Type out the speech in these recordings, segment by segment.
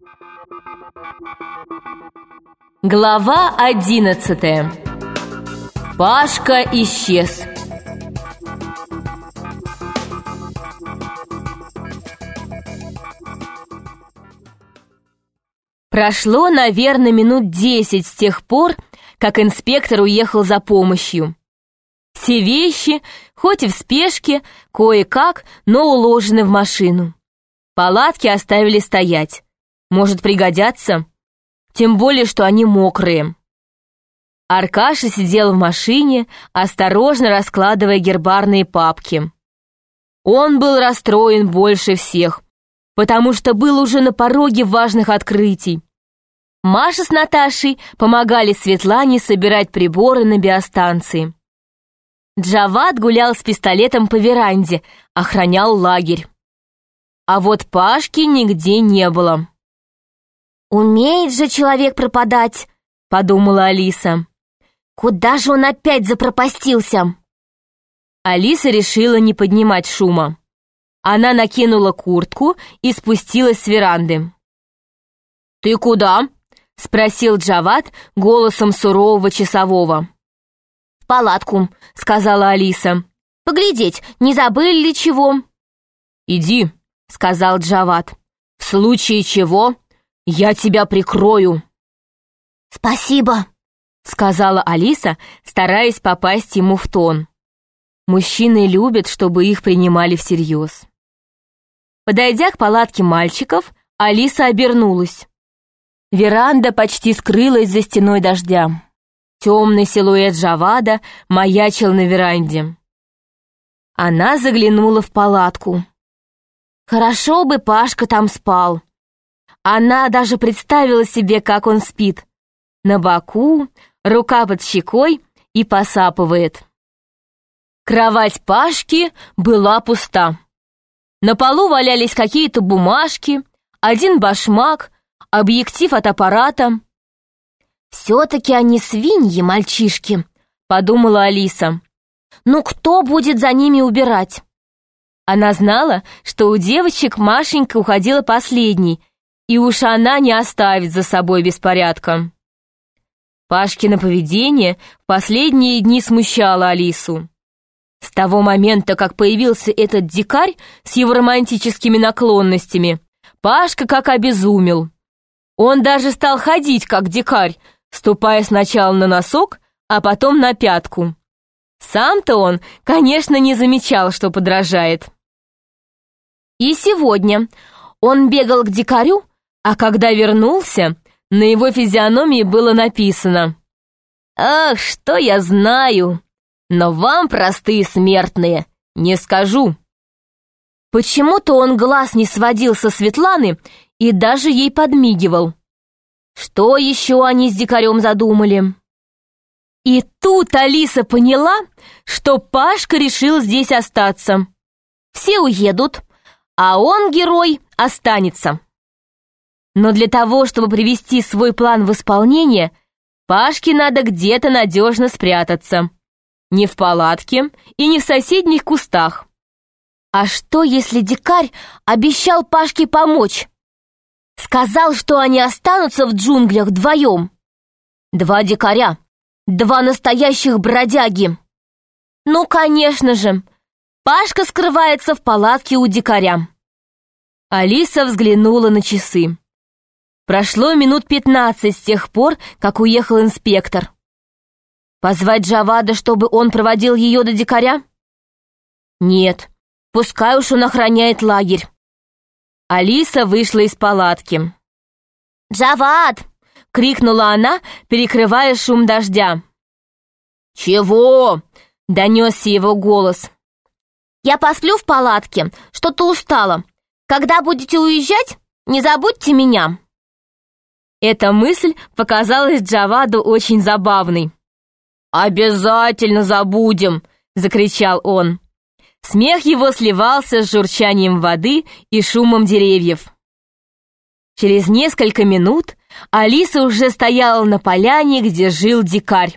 Глава 11. Пашка исчез. Прошло, наверное, минут 10 с тех пор, как инспектор уехал за помощью. Все вещи, хоть и в спешке, кое-как, но уложены в машину. Палатки оставили стоять. Может, пригодятся? Тем более, что они мокрые. Аркаша сидел в машине, осторожно раскладывая гербарные папки. Он был расстроен больше всех, потому что был уже на пороге важных открытий. Маша с Наташей помогали Светлане собирать приборы на биостанции. Джавад гулял с пистолетом по веранде, охранял лагерь. А вот Пашки нигде не было. «Умеет же человек пропадать», — подумала Алиса. «Куда же он опять запропастился?» Алиса решила не поднимать шума. Она накинула куртку и спустилась с веранды. «Ты куда?» — спросил Джавад голосом сурового часового. «В палатку», — сказала Алиса. «Поглядеть, не забыли ли чего?» «Иди», — сказал Джавад. «В случае чего я тебя прикрою». «Спасибо», — сказала Алиса, стараясь попасть ему в тон. Мужчины любят, чтобы их принимали всерьез. Подойдя к палатке мальчиков, Алиса обернулась. Веранда почти скрылась за стеной дождя. Темный силуэт Джавада маячил на веранде. Она заглянула в палатку. Хорошо бы Пашка там спал. Она даже представила себе, как он спит. На боку, рука под щекой и посапывает. Кровать Пашки была пуста. На полу валялись какие-то бумажки, один башмак, объектив от аппарата. «Все-таки они свиньи, мальчишки», — подумала Алиса. «Ну кто будет за ними убирать?» Она знала, что у девочек Машенька уходила последней, и уж она не оставит за собой беспорядка. Пашкино поведение в последние дни смущало Алису. С того момента, как появился этот дикарь с его романтическими наклонностями, Пашка как обезумел. Он даже стал ходить как дикарь, ступая сначала на носок, а потом на пятку. Сам-то он, конечно, не замечал, что подражает. И сегодня он бегал к дикарю, а когда вернулся, на его физиономии было написано: «Ах, что я знаю, но вам, простые смертные, не скажу». Почему-то он глаз не сводил со Светланы и даже ей подмигивал. Что еще они с дикарем задумали? И тут Алиса поняла, что Пашка решил здесь остаться. Все уедут, а он, герой, останется. Но для того, чтобы привести свой план в исполнение, Пашке надо где-то надежно спрятаться. Не в палатке и не в соседних кустах. А что, если дикарь обещал Пашке помочь? Сказал, что они останутся в джунглях вдвоем. Два дикаря, два настоящих бродяги. Ну, конечно же, Пашка скрывается в палатке у дикаря. Алиса взглянула на часы. Прошло минут 15 с тех пор, как уехал инспектор. Позвать Джавада, чтобы он проводил ее до дикаря? Нет, пускай уж он охраняет лагерь. Алиса вышла из палатки. «Джавад!» — крикнула она, перекрывая шум дождя. «Чего?» — донесся его голос. «Я посплю в палатке, что-то устала. Когда будете уезжать, не забудьте меня». Эта мысль показалась Джаваду очень забавной. «Обязательно забудем!» — закричал он. Смех его сливался с журчанием воды и шумом деревьев. Через несколько минут Алиса уже стояла на поляне, где жил дикарь.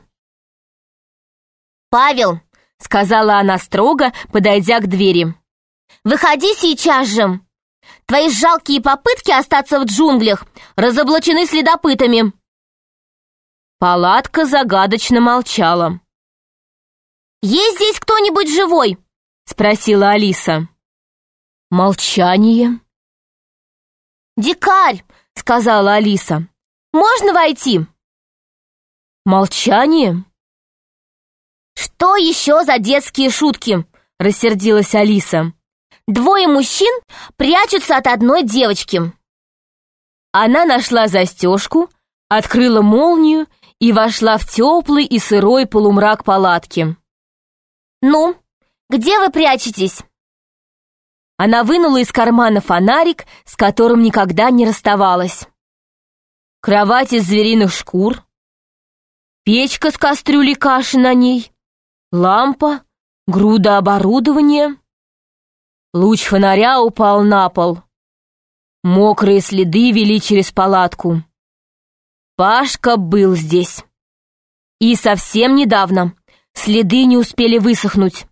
«Павел», — сказала она строго, подойдя к двери. «выходи сейчас же. Твои жалкие попытки остаться в джунглях разоблачены следопытами». Палатка загадочно молчала. «Есть здесь кто-нибудь живой?» — спросила Алиса. Молчание. «Дикарь!» — сказала Алиса. «Можно войти?» Молчание. «Что еще за детские шутки?» — рассердилась Алиса. «Двое мужчин прячутся от одной девочки». Она нашла застежку, открыла молнию и вошла в теплый и сырой полумрак палатки. «Ну, где вы прячетесь?» Она вынула из кармана фонарик, с которым никогда не расставалась. Кровать из звериных шкур, печка с кастрюлей каши на ней, лампа, груда оборудования. Луч фонаря упал на пол. Мокрые следы вели через палатку. Пашка был здесь. И совсем недавно. Следы не успели высохнуть.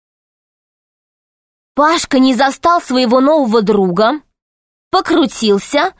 Пашка не застал своего нового друга, покрутился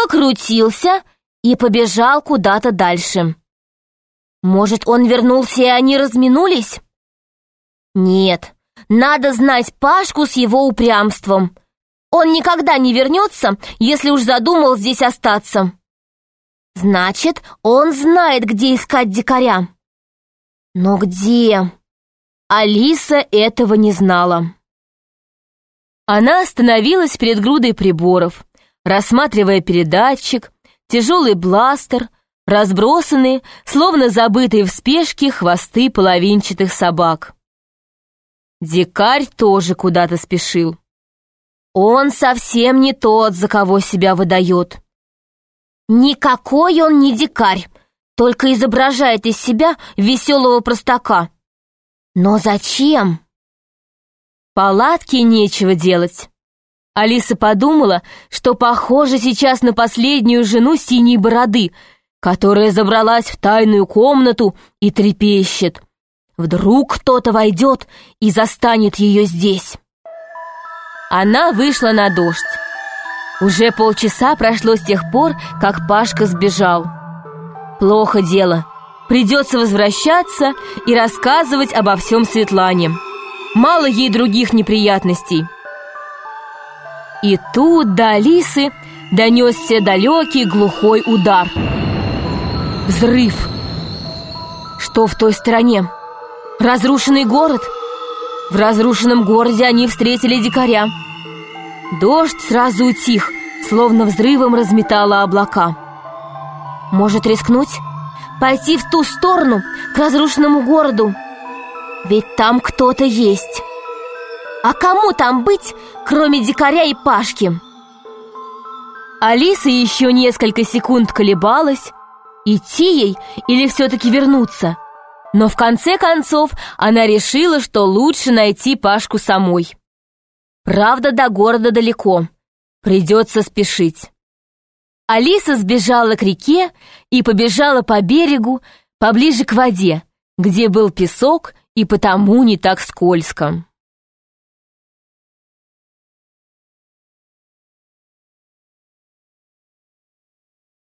и побежал куда-то дальше. Может, он вернулся, и они разминулись? Нет, надо знать Пашку с его упрямством. Он никогда не вернется, если уж задумал здесь остаться. Значит, он знает, где искать дикаря. Но где? Алиса этого не знала. Она остановилась перед грудой приборов, рассматривая передатчик, тяжелый бластер, разбросанные, словно забытые в спешке, хвосты половинчатых собак. Дикарь тоже куда-то спешил. Он совсем не тот, за кого себя выдает. Никакой он не дикарь, только изображает из себя веселого простака. Но зачем? Палатке нечего делать. Алиса подумала, что похоже сейчас на последнюю жену Синей Бороды, которая забралась в тайную комнату и трепещет. Вдруг кто-то войдет и застанет ее здесь. Она вышла на дождь. Уже полчаса прошло с тех пор, как Пашка сбежал. Плохо дело. Придется возвращаться и рассказывать обо всем Светлане. Мало ей других неприятностей. И тут до Алисы донесся далекий глухой удар. Взрыв. Что в той стороне? Разрушенный город? В разрушенном городе они встретили дикаря. Дождь сразу утих, словно взрывом разметало облака. Может рискнуть? Пойти в ту сторону, к разрушенному городу? Ведь там кто-то есть. А кому там быть, кроме дикаря и Пашки? Алиса еще несколько секунд колебалась, идти ей или все-таки вернуться. Но в конце концов она решила, что лучше найти Пашку самой. Правда, до города далеко, придется спешить. Алиса сбежала к реке и побежала по берегу, поближе к воде, где был песок и потому не так скользко.